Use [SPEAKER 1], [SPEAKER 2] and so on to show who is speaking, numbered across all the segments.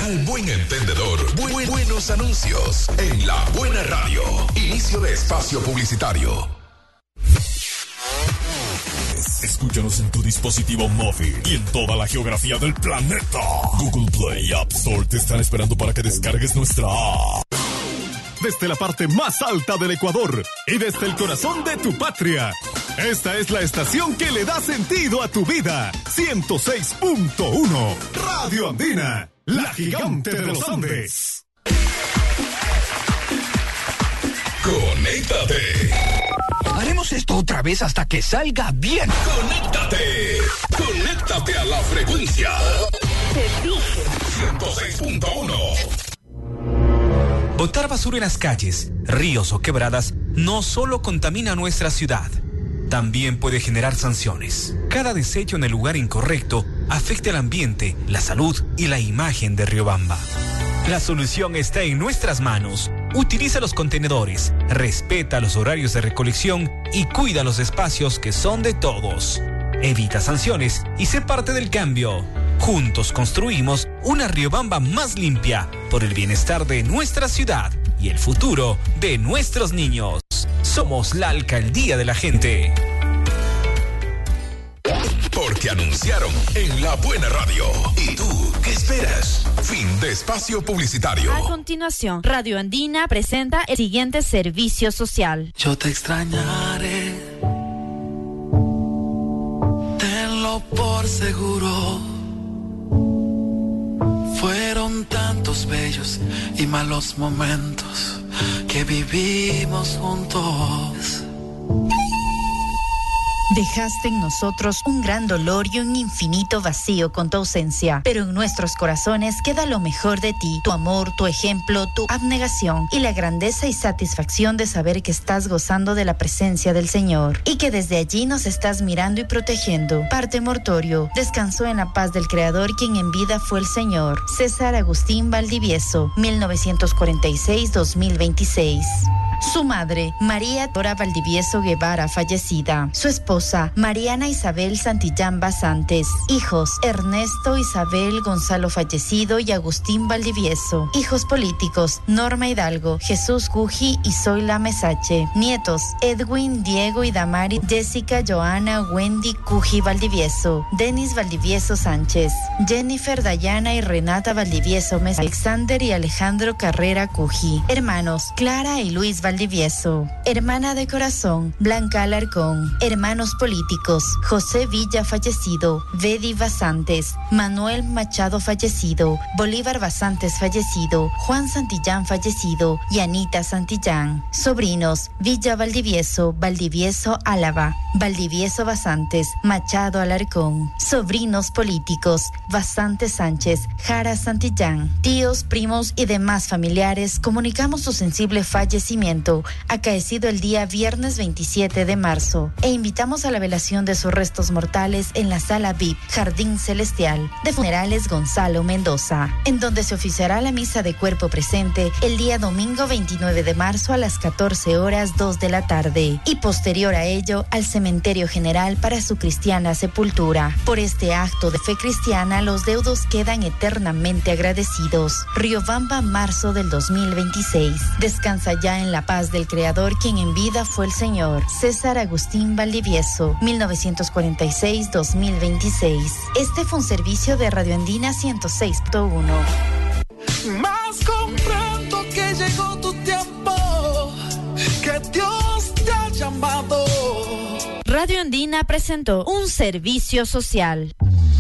[SPEAKER 1] Al buen entendedor, buenos anuncios en La Buena Radio. Inicio de espacio publicitario.
[SPEAKER 2] Escúchanos en tu dispositivo móvil y en toda la geografía del planeta. Google Play y App Store te están esperando para que descargues nuestra app. Desde la parte más alta del Ecuador y desde el corazón de tu patria. Esta es la estación que le da sentido a tu vida. 106.1 Radio Andina, la gigante de los Andes.
[SPEAKER 1] ¡Conéctate!
[SPEAKER 3] Haremos esto otra vez hasta que salga bien.
[SPEAKER 1] ¡Conéctate! ¡Conéctate a la frecuencia!
[SPEAKER 4] Te dije.
[SPEAKER 1] 106.1.
[SPEAKER 5] Botar basura en las calles, ríos o quebradas no solo contamina nuestra ciudad, también puede generar sanciones. Cada desecho en el lugar incorrecto afecta el ambiente, la salud y la imagen de Riobamba. La solución está en nuestras manos. Utiliza los contenedores, respeta los horarios de recolección y cuida los espacios que son de todos. Evita sanciones y sé parte del cambio. Juntos construimos una Riobamba más limpia por el bienestar de nuestra ciudad y el futuro de nuestros niños. Somos la Alcaldía de la Gente.
[SPEAKER 1] Porque anunciaron en La Buena Radio. ¿Y tú qué esperas? Fin de espacio publicitario.
[SPEAKER 4] A continuación, Radio Andina presenta el siguiente servicio social.
[SPEAKER 6] Yo te extrañaré, tenlo por seguro. Fueron tantos bellos y malos momentos que vivimos juntos.
[SPEAKER 7] Dejaste en nosotros un gran dolor y un infinito vacío con tu ausencia, pero en nuestros corazones queda lo mejor de ti, tu amor, tu ejemplo, tu abnegación y la grandeza y satisfacción de saber que estás gozando de la presencia del Señor y que desde allí nos estás mirando y protegiendo. Parte mortorio, descansó en la paz del Creador quien en vida fue el Señor. César Agustín Valdivieso, 1946-2026. Su madre, María Dora Valdivieso Guevara, fallecida. Su esposa, Mariana Isabel Santillán Basantes. Hijos, Ernesto Isabel Gonzalo, fallecido, y Agustín Valdivieso. Hijos políticos, Norma Hidalgo, Jesús Guji y Zoila Mesache. Nietos, Edwin, Diego y Damari, Jessica, Joana, Wendy Cuji Valdivieso. Denis Valdivieso Sánchez. Jennifer, Dayana y Renata Valdivieso Mesache. Alexander y Alejandro Carrera Cuji. Hermanos, Clara y Luis Valdivieso. Hermana de corazón, Blanca Alarcón. Hermanos políticos, José Villa, fallecido, Bedi Basantes, Manuel Machado, fallecido, Bolívar Basantes, fallecido, Juan Santillán, fallecido, y Anita Santillán. Sobrinos, Villa Valdivieso, Valdivieso Álava, Valdivieso Basantes, Machado Alarcón. Sobrinos políticos, Basantes Sánchez, Jara Santillán. Tíos, primos y demás familiares, comunicamos su sensible fallecimiento acaecido el día viernes 27 de marzo e invitamos a la velación de sus restos mortales en la sala VIP Jardín Celestial de Funerales Gonzalo Mendoza, en donde se oficiará la misa de cuerpo presente el día domingo 29 de marzo a las 14:02 de la tarde y posterior a ello al cementerio general para su cristiana sepultura. Por este acto de fe cristiana los deudos quedan eternamente agradecidos. Riobamba, marzo del 2026. Descansa ya en la paz del Creador quien en vida fue el Señor. César Agustín Valdivieso, 1946-2026. Este fue un servicio de Radio Andina 106.1.
[SPEAKER 6] Más comprendo que llegó tu tiempo, que Dios te ha llamado.
[SPEAKER 4] Radio Andina presentó un servicio social.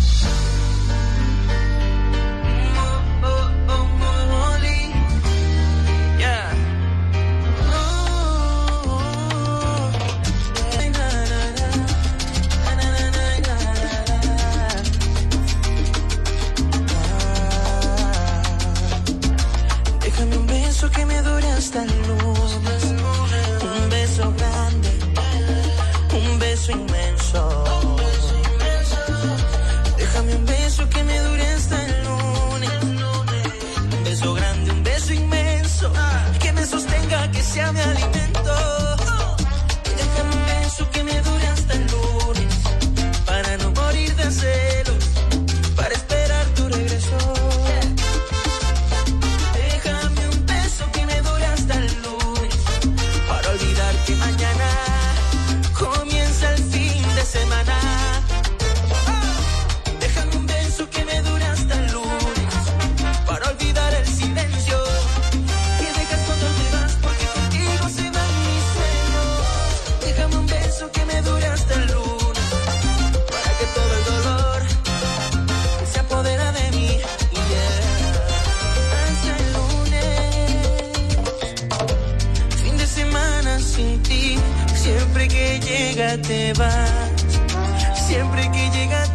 [SPEAKER 6] Que me dure hasta el lunes, un beso grande, un beso inmenso, te vas. Siempre que llegas